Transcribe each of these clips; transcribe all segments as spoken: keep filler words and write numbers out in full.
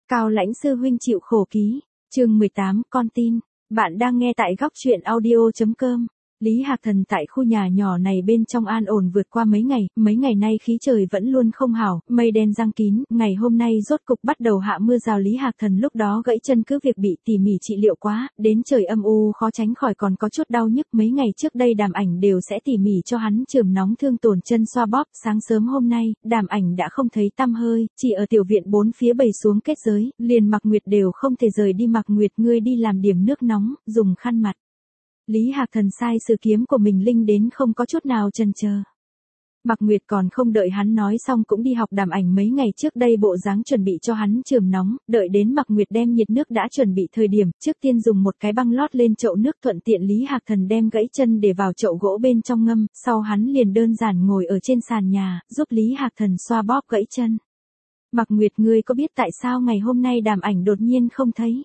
Cao Lãnh sư huynh chịu khổ ký, chương mười tám, con tin. Bạn đang nghe tại góc truyện audio chấm com. Lý Hạc Thần tại khu nhà nhỏ này bên trong an ổn vượt qua mấy ngày, mấy ngày nay khí trời vẫn luôn không hảo, mây đen giăng kín, ngày hôm nay rốt cục bắt đầu hạ mưa rào. Lý Hạc Thần lúc đó gãy chân cứ việc bị tỉ mỉ trị liệu quá, đến trời âm u khó tránh khỏi còn có chút đau nhức. Mấy ngày trước đây Đàm Ảnh đều sẽ tỉ mỉ cho hắn chườm nóng thương tổn chân xoa bóp. Sáng sớm hôm nay, Đàm Ảnh đã không thấy tăm hơi, chỉ ở tiểu viện bốn phía bày xuống kết giới, liền Mạc Nguyệt đều không thể rời đi. Mạc Nguyệt, ngươi đi làm điểm nước nóng, dùng khăn mặt. Lý Hạc Thần sai sự kiếm của mình linh đến không có chút nào chần chờ. Mạc Nguyệt còn không đợi hắn nói xong cũng đi học. Đàm Ảnh mấy ngày trước đây bộ dáng chuẩn bị cho hắn chườm nóng, đợi đến Mạc Nguyệt đem nhiệt nước đã chuẩn bị thời điểm, trước tiên dùng một cái băng lót lên chậu nước, thuận tiện Lý Hạc Thần đem gãy chân để vào chậu gỗ bên trong ngâm, sau hắn liền đơn giản ngồi ở trên sàn nhà, giúp Lý Hạc Thần xoa bóp gãy chân. Mạc Nguyệt, ngươi có biết tại sao ngày hôm nay Đàm Ảnh đột nhiên không thấy?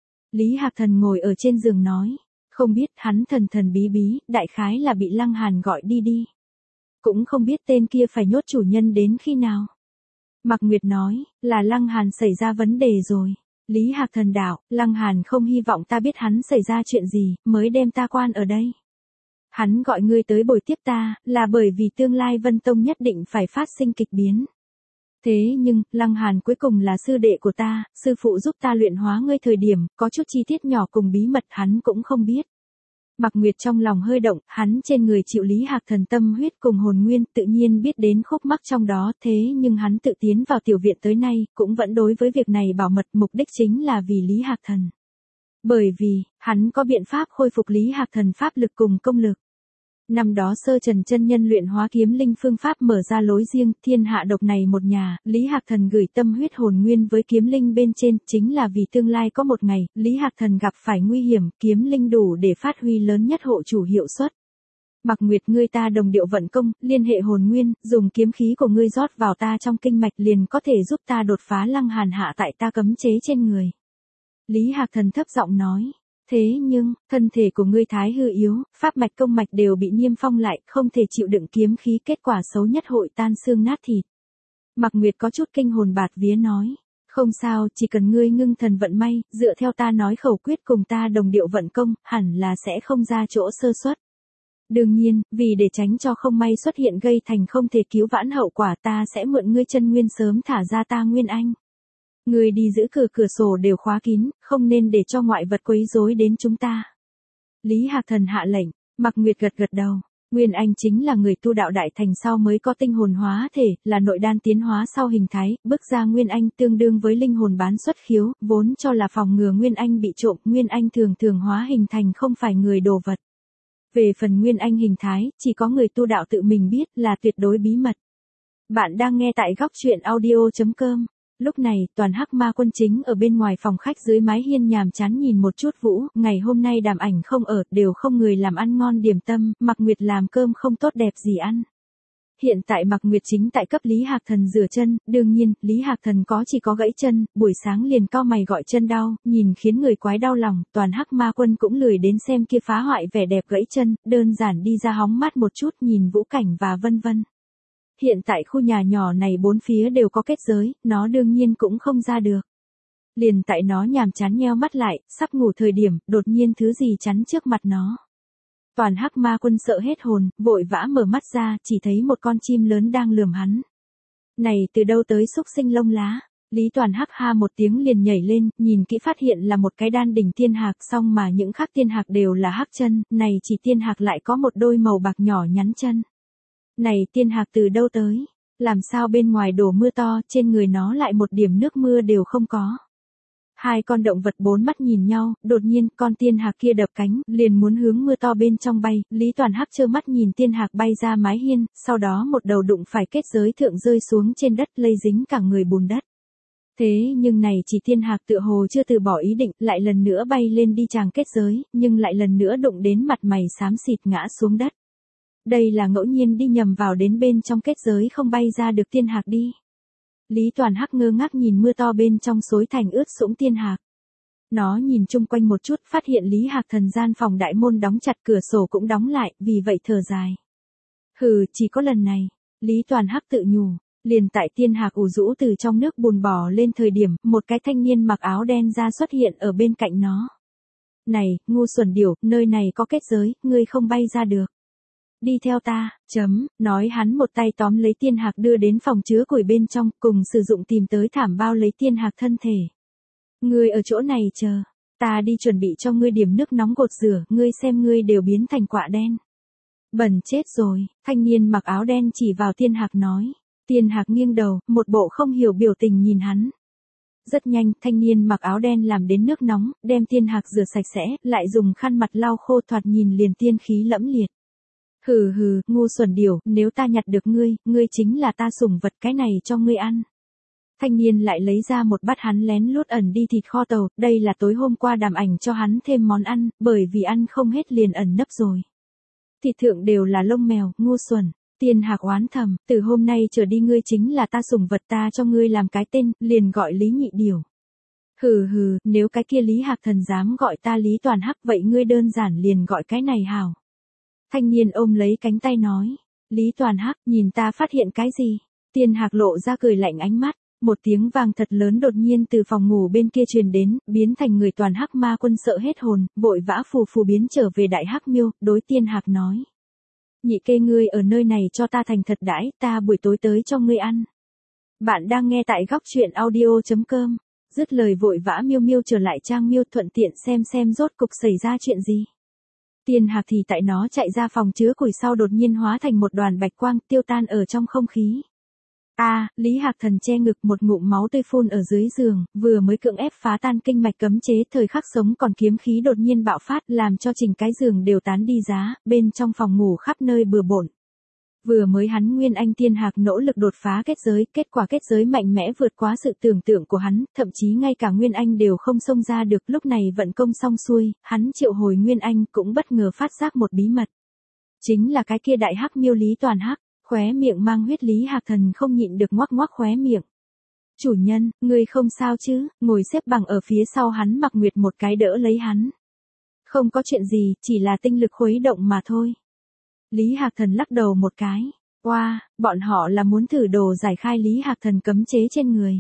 Lý Hạc Thần ngồi ở trên giường nói. Không biết, hắn thần thần bí bí, đại khái là bị Lăng Hàn gọi đi đi. Cũng không biết tên kia phải nhốt chủ nhân đến khi nào. Mạc Nguyệt nói, là Lăng Hàn xảy ra vấn đề rồi. Lý Hạc Thần đạo, Lăng Hàn không hy vọng ta biết hắn xảy ra chuyện gì, mới đem ta quan ở đây. Hắn gọi ngươi tới bồi tiếp ta, là bởi vì tương lai Vân Tông nhất định phải phát sinh kịch biến. Thế nhưng, Lăng Hàn cuối cùng là sư đệ của ta, sư phụ giúp ta luyện hóa ngươi thời điểm, có chút chi tiết nhỏ cùng bí mật hắn cũng không biết. Mạc Nguyệt trong lòng hơi động, hắn trên người chịu Lý Hạc Thần tâm huyết cùng hồn nguyên, tự nhiên biết đến khúc mắc trong đó, thế nhưng hắn tự tiến vào tiểu viện tới nay, cũng vẫn đối với việc này bảo mật, mục đích chính là vì Lý Hạc Thần. Bởi vì, hắn có biện pháp khôi phục Lý Hạc Thần pháp lực cùng công lực. Năm đó Sơ Trần chân nhân luyện hóa kiếm linh phương pháp mở ra lối riêng, thiên hạ độc này một nhà, Lý Hạc Thần gửi tâm huyết hồn nguyên với kiếm linh bên trên, chính là vì tương lai có một ngày, Lý Hạc Thần gặp phải nguy hiểm, kiếm linh đủ để phát huy lớn nhất hộ chủ hiệu suất. Mạc Nguyệt, ngươi ta đồng điệu vận công, liên hệ hồn nguyên, dùng kiếm khí của ngươi rót vào ta trong kinh mạch liền có thể giúp ta đột phá Lăng Hàn hạ tại ta cấm chế trên người. Lý Hạc Thần thấp giọng nói. Thế nhưng, thân thể của ngươi thái hư yếu, pháp mạch công mạch đều bị niêm phong lại, không thể chịu đựng kiếm khí, kết quả xấu nhất hội tan xương nát thịt. Mạc Nguyệt có chút kinh hồn bạt vía nói, không sao, chỉ cần ngươi ngưng thần vận may, dựa theo ta nói khẩu quyết cùng ta đồng điệu vận công, hẳn là sẽ không ra chỗ sơ suất. Đương nhiên, vì để tránh cho không may xuất hiện gây thành không thể cứu vãn hậu quả, ta sẽ mượn ngươi chân nguyên sớm thả ra ta nguyên anh. Người đi giữ cửa cửa sổ đều khóa kín, không nên để cho ngoại vật quấy rối đến chúng ta. Lý Hạc Thần hạ lệnh, Mạc Nguyệt gật gật đầu. Nguyên Anh chính là người tu đạo đại thành sau mới có tinh hồn hóa thể, là nội đan tiến hóa sau hình thái, bước ra Nguyên Anh tương đương với linh hồn bán xuất khiếu, vốn cho là phòng ngừa Nguyên Anh bị trộm, Nguyên Anh thường thường hóa hình thành không phải người đồ vật. Về phần Nguyên Anh hình thái, chỉ có người tu đạo tự mình biết, là tuyệt đối bí mật. Bạn đang nghe tại góc truyện audio chấm com. Lúc này, toàn Hắc Ma Quân chính ở bên ngoài phòng khách dưới mái hiên nhàm chán nhìn một chút Vũ, ngày hôm nay Đàm Ảnh không ở, đều không người làm ăn ngon điểm tâm, Mạc Nguyệt làm cơm không tốt đẹp gì ăn. Hiện tại Mạc Nguyệt chính tại cấp Lý Hạc Thần rửa chân, đương nhiên, Lý Hạc Thần có chỉ có gãy chân, buổi sáng liền cau mày gọi chân đau, nhìn khiến người quái đau lòng, toàn Hắc Ma Quân cũng lười đến xem kia phá hoại vẻ đẹp gãy chân, đơn giản đi ra hóng mát một chút nhìn Vũ Cảnh và vân vân. Hiện tại khu nhà nhỏ này bốn phía đều có kết giới, nó đương nhiên cũng không ra được. Liền tại nó nhàm chán nheo mắt lại, sắp ngủ thời điểm, đột nhiên thứ gì chắn trước mặt nó. Toàn Hắc Ma Quân sợ hết hồn, vội vã mở mắt ra, chỉ thấy một con chim lớn đang lườm hắn. Này từ đâu tới xúc sinh lông lá? Lý Toàn Hắc ha một tiếng liền nhảy lên, nhìn kỹ phát hiện là một cái đan đỉnh tiên hạc, song mà những khác tiên hạc đều là hắc chân, này chỉ tiên hạc lại có một đôi màu bạc nhỏ nhắn chân. Này tiên hạc từ đâu tới? Làm sao bên ngoài đổ mưa to, trên người nó lại một điểm nước mưa đều không có? Hai con động vật bốn mắt nhìn nhau, đột nhiên con tiên hạc kia đập cánh, liền muốn hướng mưa to bên trong bay, Lý Toàn Hắc trơ mắt nhìn tiên hạc bay ra mái hiên, sau đó một đầu đụng phải kết giới thượng rơi xuống trên đất lây dính cả người bùn đất. Thế nhưng này chỉ tiên hạc tựa hồ chưa từ bỏ ý định, lại lần nữa bay lên đi tràng kết giới, nhưng lại lần nữa đụng đến mặt mày xám xịt ngã xuống đất. Đây là ngẫu nhiên đi nhầm vào đến bên trong kết giới không bay ra được tiên hạc đi. Lý Toàn Hắc ngơ ngác nhìn mưa to bên trong xối thành ướt sũng tiên hạc. Nó nhìn chung quanh một chút, phát hiện Lý Hạc Thần gian phòng đại môn đóng chặt, cửa sổ cũng đóng lại, vì vậy thở dài. Hừ, chỉ có lần này, Lý Toàn Hắc tự nhủ, Liền tại Tiên Hạc ủ rũ từ trong nước bùn bò lên thời điểm, một cái thanh niên mặc áo đen ra xuất hiện ở bên cạnh nó. Này, ngu xuẩn điểu, nơi này có kết giới, ngươi không bay ra được. Đi theo ta, chấm, nói hắn một tay tóm lấy Tiên Hạc đưa đến phòng chứa củi bên trong, cùng sử dụng tìm tới thảm bao lấy Tiên Hạc thân thể. Ngươi ở chỗ này chờ, ta đi chuẩn bị cho ngươi điểm nước nóng gột rửa, ngươi xem ngươi đều biến thành quạ đen. Bẩn chết rồi, thanh niên mặc áo đen chỉ vào Tiên Hạc nói. Tiên Hạc nghiêng đầu, một bộ không hiểu biểu tình nhìn hắn. Rất nhanh, thanh niên mặc áo đen làm đến nước nóng, đem Tiên Hạc rửa sạch sẽ, lại dùng khăn mặt lau khô thoạt nhìn liền tiên khí lẫm liệt. Hừ hừ, ngu xuẩn điểu, nếu ta nhặt được ngươi, ngươi chính là ta sủng vật, cái này cho ngươi ăn. Thanh niên lại lấy ra một bát hắn lén lút ẩn đi thịt kho tàu, đây là tối hôm qua Đàm Ảnh cho hắn thêm món ăn, bởi vì ăn không hết liền ẩn nấp rồi. Thịt thượng đều là lông mèo, ngu xuẩn. Tiên Hạc oán thầm, từ hôm nay trở đi ngươi chính là ta sủng vật, ta cho ngươi làm cái tên, liền gọi Lý Nhị Điểu. Hừ hừ, nếu cái kia Lý Hạc Thần dám gọi ta Lý Toàn Hắc vậy ngươi đơn giản liền gọi cái này hảo. Thanh niên ôm lấy cánh tay nói, Lý Toàn Hắc, nhìn ta phát hiện cái gì? Tiên Hạc lộ ra cười lạnh ánh mắt, một tiếng vang thật lớn đột nhiên từ phòng ngủ bên kia truyền đến, biến thành người Toàn Hắc ma quân sợ hết hồn, vội vã phù phù biến trở về Đại Hắc Miêu, đối Tiên Hạc nói. Nhị kê ngươi ở nơi này cho ta thành thật đãi, ta buổi tối tới cho ngươi ăn. Bạn đang nghe tại góc truyện audio chấm com. Dứt lời vội vã miêu miêu trở lại trang miêu thuận tiện xem xem rốt cục xảy ra chuyện gì. Tiên Hạc thì tại nó chạy ra phòng chứa củi sau đột nhiên hóa thành một đoàn bạch quang tiêu tan ở trong không khí. A, à, Lý Hạc Thần che ngực một ngụm máu tươi phun ở dưới giường, vừa mới cưỡng ép phá tan kinh mạch cấm chế, thời khắc sống còn kiếm khí đột nhiên bạo phát, làm cho chỉnh cái giường đều tán đi giá, bên trong phòng ngủ khắp nơi bừa bộn. Vừa mới hắn Nguyên Anh Tiên Hạc nỗ lực đột phá kết giới, kết quả kết giới mạnh mẽ vượt quá sự tưởng tượng của hắn, thậm chí ngay cả Nguyên Anh đều không xông ra được, lúc này vận công xong xuôi, hắn triệu hồi Nguyên Anh cũng bất ngờ phát giác một bí mật. Chính là cái kia Đại Hắc Miêu Lý Toàn Hắc. Khóe miệng mang huyết Lý Hạc Thần không nhịn được ngoác ngoác khóe miệng. Chủ nhân, ngươi không sao chứ, ngồi xếp bằng ở phía sau hắn Mặc Nguyệt một cái đỡ lấy hắn. Không có chuyện gì, chỉ là tinh lực khuấy động mà thôi. Lý Hạc Thần lắc đầu một cái. Oa, wow, bọn họ là muốn thử đồ giải khai Lý Hạc Thần cấm chế trên người.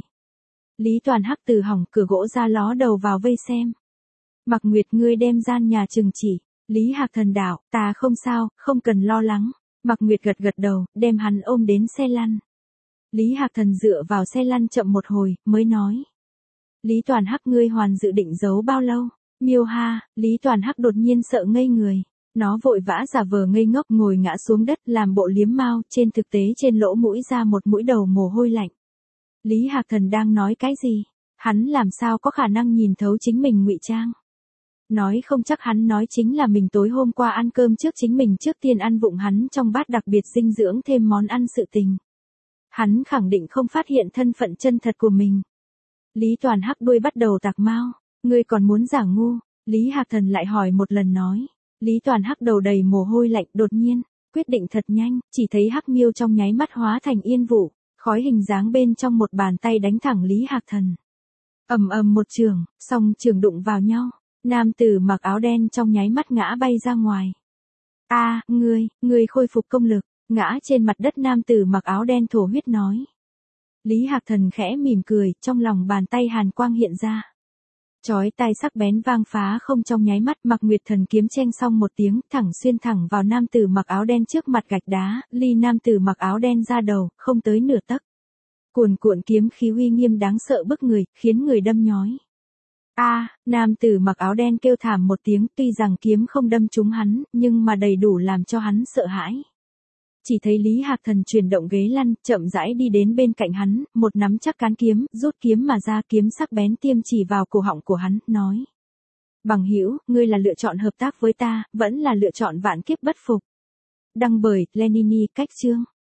Lý Toàn Hắc từ hỏng cửa gỗ ra ló đầu vào vây xem. Mặc Nguyệt ngươi đem gian nhà trừng chỉ. Lý Hạc Thần đảo, ta không sao, không cần lo lắng. Mặc Nguyệt gật gật đầu, đem hắn ôm đến xe lăn. Lý Hạc Thần dựa vào xe lăn chậm một hồi, mới nói. Lý Toàn Hắc ngươi hoàn dự định giấu bao lâu? Miêu ha, Lý Toàn Hắc đột nhiên sợ ngây người. Nó vội vã giả vờ ngây ngốc ngồi ngã xuống đất làm bộ liếm mao, trên thực tế trên lỗ mũi ra một mũi đầu mồ hôi lạnh. Lý Hạc Thần đang nói cái gì? Hắn làm sao có khả năng nhìn thấu chính mình ngụy trang? Nói không chắc hắn nói chính là mình tối hôm qua ăn cơm trước chính mình trước tiên ăn vụng hắn trong bát đặc biệt dinh dưỡng thêm món ăn sự tình. Hắn khẳng định không phát hiện thân phận chân thật của mình. Lý Toàn Hắc đuôi bắt đầu tạc mau, ngươi còn muốn giả ngu? Lý Hạc Thần lại hỏi một lần nói. Lý Toàn Hắc đầu đầy mồ hôi lạnh đột nhiên, quyết định thật nhanh, chỉ thấy Hắc Miêu trong nháy mắt hóa thành yên vụ, khói hình dáng bên trong một bàn tay đánh thẳng Lý Hạc Thần. Ầm ầm một trường, song trường đụng vào nhau. Nam tử mặc áo đen trong nháy mắt ngã bay ra ngoài. A, à, ngươi, ngươi khôi phục công lực, ngã trên mặt đất nam tử mặc áo đen thổ huyết nói. Lý Hạc Thần khẽ mỉm cười, trong lòng bàn tay hàn quang hiện ra. Chói tai sắc bén vang phá không trong nháy mắt, Mặc Nguyệt Thần kiếm cheng xong một tiếng, thẳng xuyên thẳng vào nam tử mặc áo đen trước mặt gạch đá, ly nam tử mặc áo đen ra đầu, không tới nửa tấc. Cuồn cuộn kiếm khí uy nghiêm đáng sợ bức người, khiến người đâm nhói. A, à, nam tử mặc áo đen kêu thảm một tiếng, tuy rằng kiếm không đâm trúng hắn, nhưng mà đầy đủ làm cho hắn sợ hãi. Chỉ thấy Lý Hạc Thần chuyển động ghế lăn, chậm rãi đi đến bên cạnh hắn, một nắm chắc cán kiếm, rút kiếm mà ra, kiếm sắc bén tiêm chỉ vào cổ họng của hắn, nói. Bằng hữu, ngươi là lựa chọn hợp tác với ta, vẫn là lựa chọn vạn kiếp bất phục. Đăng bởi Lenini cách chương.